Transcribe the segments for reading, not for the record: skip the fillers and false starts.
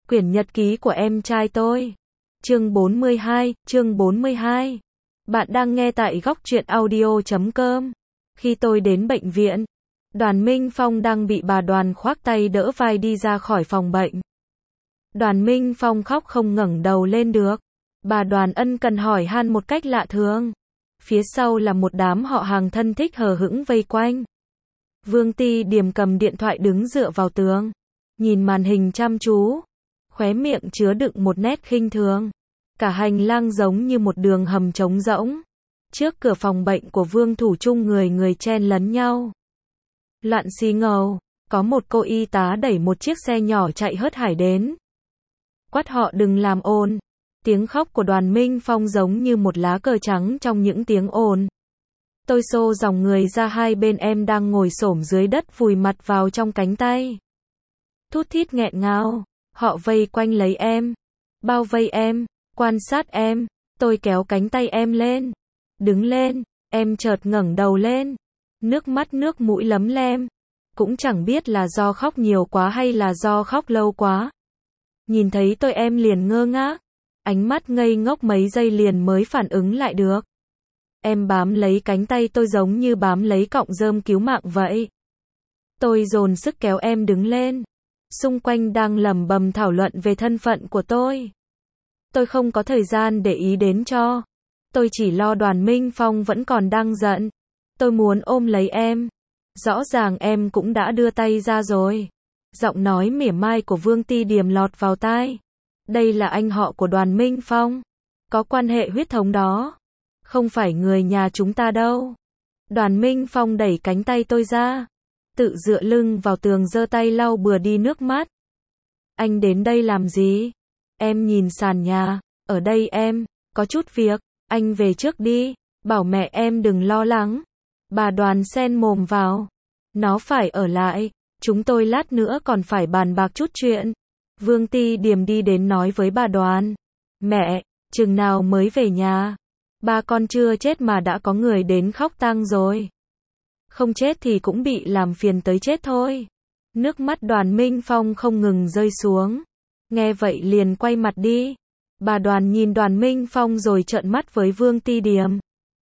Quyển nhật ký của em trai tôi. Chương 42. Bạn đang nghe tại góc truyện audio.com. Khi tôi đến bệnh viện, Đoàn Minh Phong đang bị bà Đoàn khoác tay đỡ vai đi ra khỏi phòng bệnh. Đoàn Minh Phong khóc không ngẩng đầu lên được. Bà Đoàn ân cần hỏi han một cách lạ thường. Phía sau là một đám họ hàng thân thích hờ hững vây quanh. Vương Ti Điềm cầm điện thoại đứng dựa vào tường, nhìn màn hình chăm chú, khóe miệng chứa đựng một nét khinh thường. Cả hành lang giống như một đường hầm trống rỗng. Trước cửa phòng bệnh của Vương Thủ Trung người chen lấn nhau. Loạn xì ngầu, có một cô y tá đẩy một chiếc xe nhỏ chạy hớt hải đến. Quát họ đừng làm ồn. Tiếng khóc của Đoàn Minh Phong giống như một lá cờ trắng trong những tiếng ồn. Tôi xô dòng người ra hai bên, em đang ngồi xổm dưới đất vùi mặt vào trong cánh tay. Thút thít nghẹn ngào, họ vây quanh lấy em, bao vây em, quan sát em. Tôi kéo cánh tay em lên. Đứng lên, em chợt ngẩng đầu lên. Nước mắt nước mũi lấm lem. Cũng chẳng biết là do khóc nhiều quá hay là do khóc lâu quá. Nhìn thấy tôi em liền ngơ ngác. Ánh mắt ngây ngốc mấy giây liền mới phản ứng lại được. Em bám lấy cánh tay tôi giống như bám lấy cọng rơm cứu mạng vậy. Tôi dồn sức kéo em đứng lên. Xung quanh đang lẩm bẩm thảo luận về thân phận của tôi. Tôi không có thời gian để ý đến cho. Tôi chỉ lo Đoàn Minh Phong vẫn còn đang giận. Tôi muốn ôm lấy em. Rõ ràng em cũng đã đưa tay ra rồi. Giọng nói mỉa mai của Vương Ti Điềm lọt vào tai. Đây là anh họ của Đoàn Minh Phong. Có quan hệ huyết thống đó. Không phải người nhà chúng ta đâu. Đoàn Minh Phong đẩy cánh tay tôi ra. Tự dựa lưng vào tường giơ tay lau bừa đi nước mắt. Anh đến đây làm gì? Em nhìn sàn nhà. Ở đây em, có chút việc. Anh về trước đi. Bảo mẹ em đừng lo lắng. Bà Đoàn xen mồm vào. Nó phải ở lại. Chúng tôi lát nữa còn phải bàn bạc chút chuyện. Vương Ti Điềm đi đến nói với bà Đoàn. Mẹ, chừng nào mới về nhà? Ba con chưa chết mà đã có người đến khóc tang rồi. Không chết thì cũng bị làm phiền tới chết thôi. Nước mắt Đoàn Minh Phong không ngừng rơi xuống. Nghe vậy liền quay mặt đi. Bà Đoàn nhìn Đoàn Minh Phong rồi trợn mắt với Vương Ti Điềm.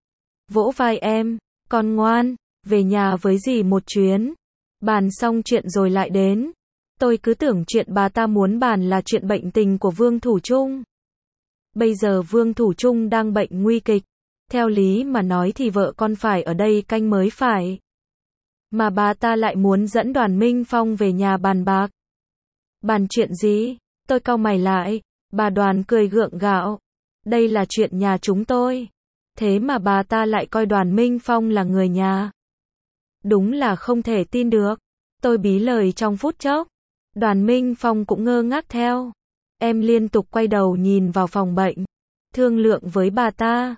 Vỗ vai em, con ngoan, về nhà với dì một chuyến. Bàn xong chuyện rồi lại đến. Tôi cứ tưởng chuyện bà ta muốn bàn là chuyện bệnh tình của Vương Thủ Trung. Bây giờ Vương Thủ Trung đang bệnh nguy kịch. Theo lý mà nói thì vợ con phải ở đây canh mới phải. Mà bà ta lại muốn dẫn Đoàn Minh Phong về nhà bàn bạc. Bàn chuyện gì? Tôi cau mày lại. Bà Đoàn cười gượng gạo. Đây là chuyện nhà chúng tôi. Thế mà bà ta lại coi Đoàn Minh Phong là người nhà. Đúng là không thể tin được. Tôi bí lời trong phút chốc. Đoàn Minh Phong cũng ngơ ngác theo. Em liên tục quay đầu nhìn vào phòng bệnh. Thương lượng với bà ta.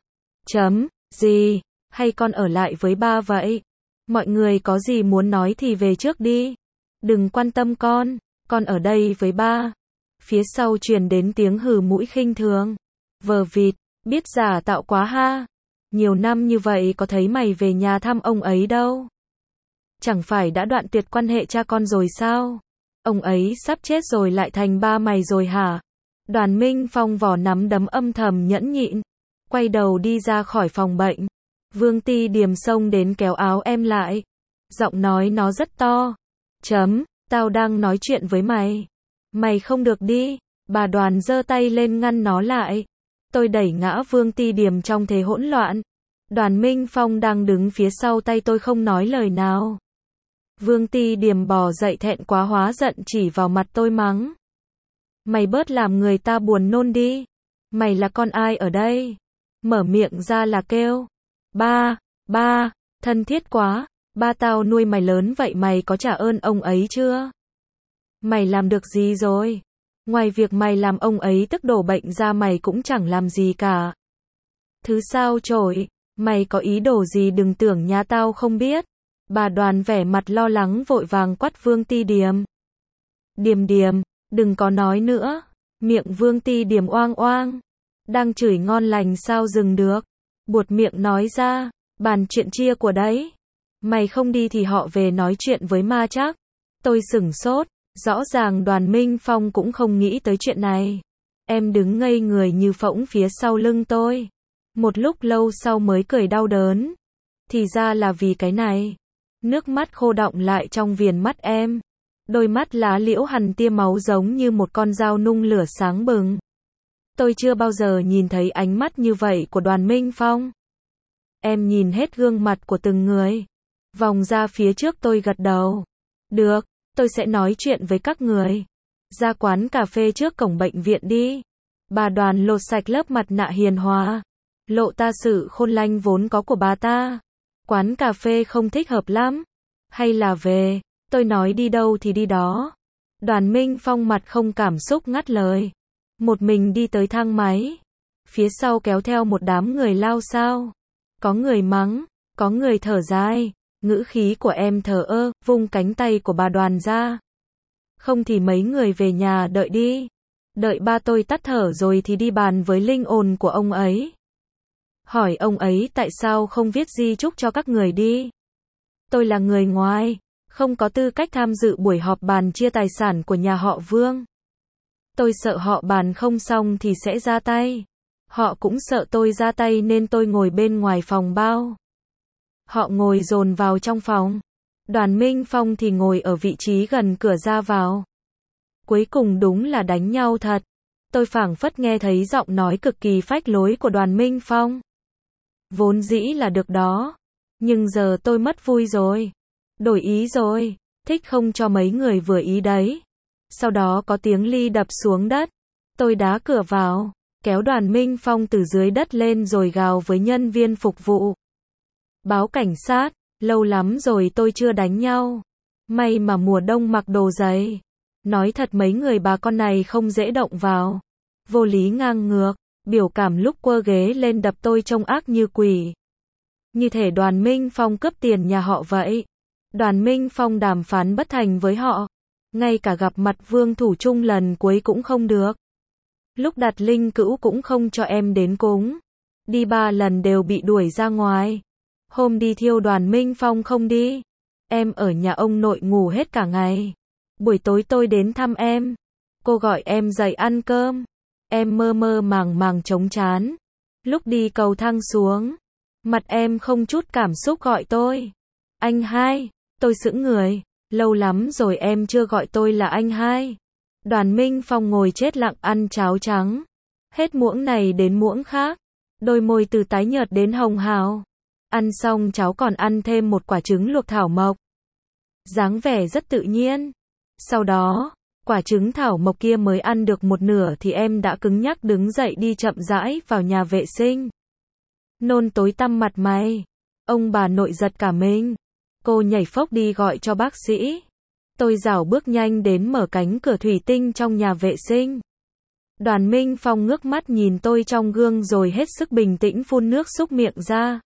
Gì? Hay con ở lại với ba vậy? Mọi người có gì muốn nói thì về trước đi. Đừng quan tâm con ở đây với ba. Phía sau truyền đến tiếng hừ mũi khinh thường. Vờ vịt, biết giả tạo quá ha. Nhiều năm như vậy có thấy mày về nhà thăm ông ấy đâu. Chẳng phải đã đoạn tuyệt quan hệ cha con rồi sao? Ông ấy sắp chết rồi lại thành ba mày rồi hả? Đoàn Minh Phong vò nắm đấm âm thầm nhẫn nhịn. Quay đầu đi ra khỏi phòng bệnh. Vương Ti Điềm xông đến kéo áo em lại. Giọng nói nó rất to. Tao đang nói chuyện với mày. Mày không được đi. Bà Đoàn giơ tay lên ngăn nó lại. Tôi đẩy ngã Vương Ti Điềm trong thế hỗn loạn. Đoàn Minh Phong đang đứng phía sau tay tôi không nói lời nào. Vương Ti Điềm bò dậy thẹn quá hóa giận chỉ vào mặt tôi mắng. Mày bớt làm người ta buồn nôn đi. Mày là con ai ở đây? Mở miệng ra là kêu. Ba, thân thiết quá. Ba tao nuôi mày lớn vậy mày có trả ơn ông ấy chưa? Mày làm được gì rồi? Ngoài việc mày làm ông ấy tức đổ bệnh ra mày cũng chẳng làm gì cả. Thứ sao chổi, mày có ý đồ gì đừng tưởng nhà tao không biết. Bà Đoàn vẻ mặt lo lắng vội vàng quát Vương Ti Điềm. Điềm, đừng có nói nữa. Miệng Vương Ti Điềm oang oang. Đang chửi ngon lành sao dừng được. Buột miệng nói ra, bàn chuyện chia của đấy. Mày không đi thì họ về nói chuyện với ma chắc. Tôi sửng sốt, Rõ ràng Đoàn Minh Phong cũng không nghĩ tới chuyện này. Em đứng ngây người như phỗng phía sau lưng tôi. Một lúc lâu sau mới cười đau đớn. Thì ra là vì cái này. Nước mắt khô đọng lại trong viền mắt em. Đôi mắt lá liễu hằn tia máu giống như một con dao nung lửa sáng bừng. Tôi chưa bao giờ nhìn thấy ánh mắt như vậy của Đoàn Minh Phong. Em nhìn hết gương mặt của từng người. Vòng ra phía trước tôi gật đầu. Được, tôi sẽ nói chuyện với các người. Ra quán cà phê trước cổng bệnh viện đi. Bà Đoàn lột sạch lớp mặt nạ hiền hòa. Lộ ta sự khôn lanh vốn có của bà ta. Quán cà phê không thích hợp lắm. Hay là về, tôi nói đi đâu thì đi đó. Đoàn Minh Phong mặt không cảm xúc ngắt lời. Một mình đi tới thang máy. Phía sau kéo theo một đám người lao xao. Có người mắng, có người thở dài. Ngữ khí của em thờ ơ, vung cánh tay của bà Đoàn ra. Không thì mấy người về nhà đợi đi. Đợi ba tôi tắt thở rồi thì đi bàn với linh hồn của ông ấy. Hỏi ông ấy tại sao không viết di chúc cho các người đi. Tôi là người ngoài, không có tư cách tham dự buổi họp bàn chia tài sản của nhà họ Vương. Tôi sợ họ bàn không xong thì sẽ ra tay. Họ cũng sợ tôi ra tay nên tôi ngồi bên ngoài phòng bao. Họ ngồi dồn vào trong phòng. Đoàn Minh Phong thì ngồi ở vị trí gần cửa ra vào. Cuối cùng đúng là đánh nhau thật. Tôi phảng phất nghe thấy giọng nói cực kỳ phách lối của Đoàn Minh Phong. Vốn dĩ là được đó. Nhưng giờ tôi mất vui rồi. Đổi ý rồi. Thích không cho mấy người vừa ý đấy. Sau đó có tiếng ly đập xuống đất. Tôi đá cửa vào. Kéo Đoàn Minh Phong từ dưới đất lên rồi gào với nhân viên phục vụ. Báo cảnh sát. Lâu lắm rồi tôi chưa đánh nhau. May mà mùa đông mặc đồ dày. Nói thật mấy người bà con này không dễ động vào. Vô lý ngang ngược. Biểu cảm lúc quơ ghế lên đập tôi trông ác như quỷ. Như thể Đoàn Minh Phong cướp tiền nhà họ vậy. Đoàn Minh Phong đàm phán bất thành với họ. Ngay cả gặp mặt Vương Thủ Trung lần cuối cũng không được. Lúc đặt linh cữu cũng không cho em đến cúng. Đi 3 lần đều bị đuổi ra ngoài. Hôm đi thiêu Đoàn Minh Phong không đi. Em ở nhà ông nội ngủ hết cả ngày. Buổi tối tôi đến thăm em. Cô gọi em dậy ăn cơm. Em mơ mơ màng màng trống trán. Lúc đi cầu thang xuống. Mặt em không chút cảm xúc gọi tôi. Anh hai. Tôi sững người. Lâu lắm rồi em chưa gọi tôi là anh hai. Đoàn Minh Phong ngồi chết lặng ăn cháo trắng. Hết muỗng này đến muỗng khác. Đôi môi từ tái nhợt đến hồng hào. Ăn xong cháu còn ăn thêm một quả trứng luộc thảo mộc. Dáng vẻ rất tự nhiên. Sau đó, quả trứng thảo mộc kia mới ăn được một nửa thì em đã cứng nhắc đứng dậy đi chậm rãi vào nhà vệ sinh. Nôn tối tăm mặt mày. Ông bà nội giật cả mình. Cô nhảy phốc đi gọi cho bác sĩ. Tôi rảo bước nhanh đến mở cánh cửa thủy tinh trong nhà vệ sinh. Đoàn Minh Phong ngước mắt nhìn tôi trong gương rồi hết sức bình tĩnh phun nước xúc miệng ra.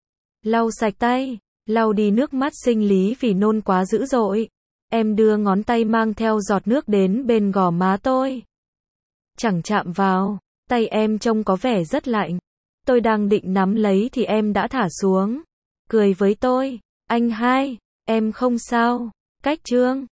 Lau sạch tay, lau đi nước mắt sinh lý vì nôn quá dữ dội. Em đưa ngón tay mang theo giọt nước đến bên gò má tôi. Chẳng chạm vào, tay em trông có vẻ rất lạnh. Tôi đang định nắm lấy thì em đã thả xuống. Cười với tôi, anh hai, em không sao. Cách chương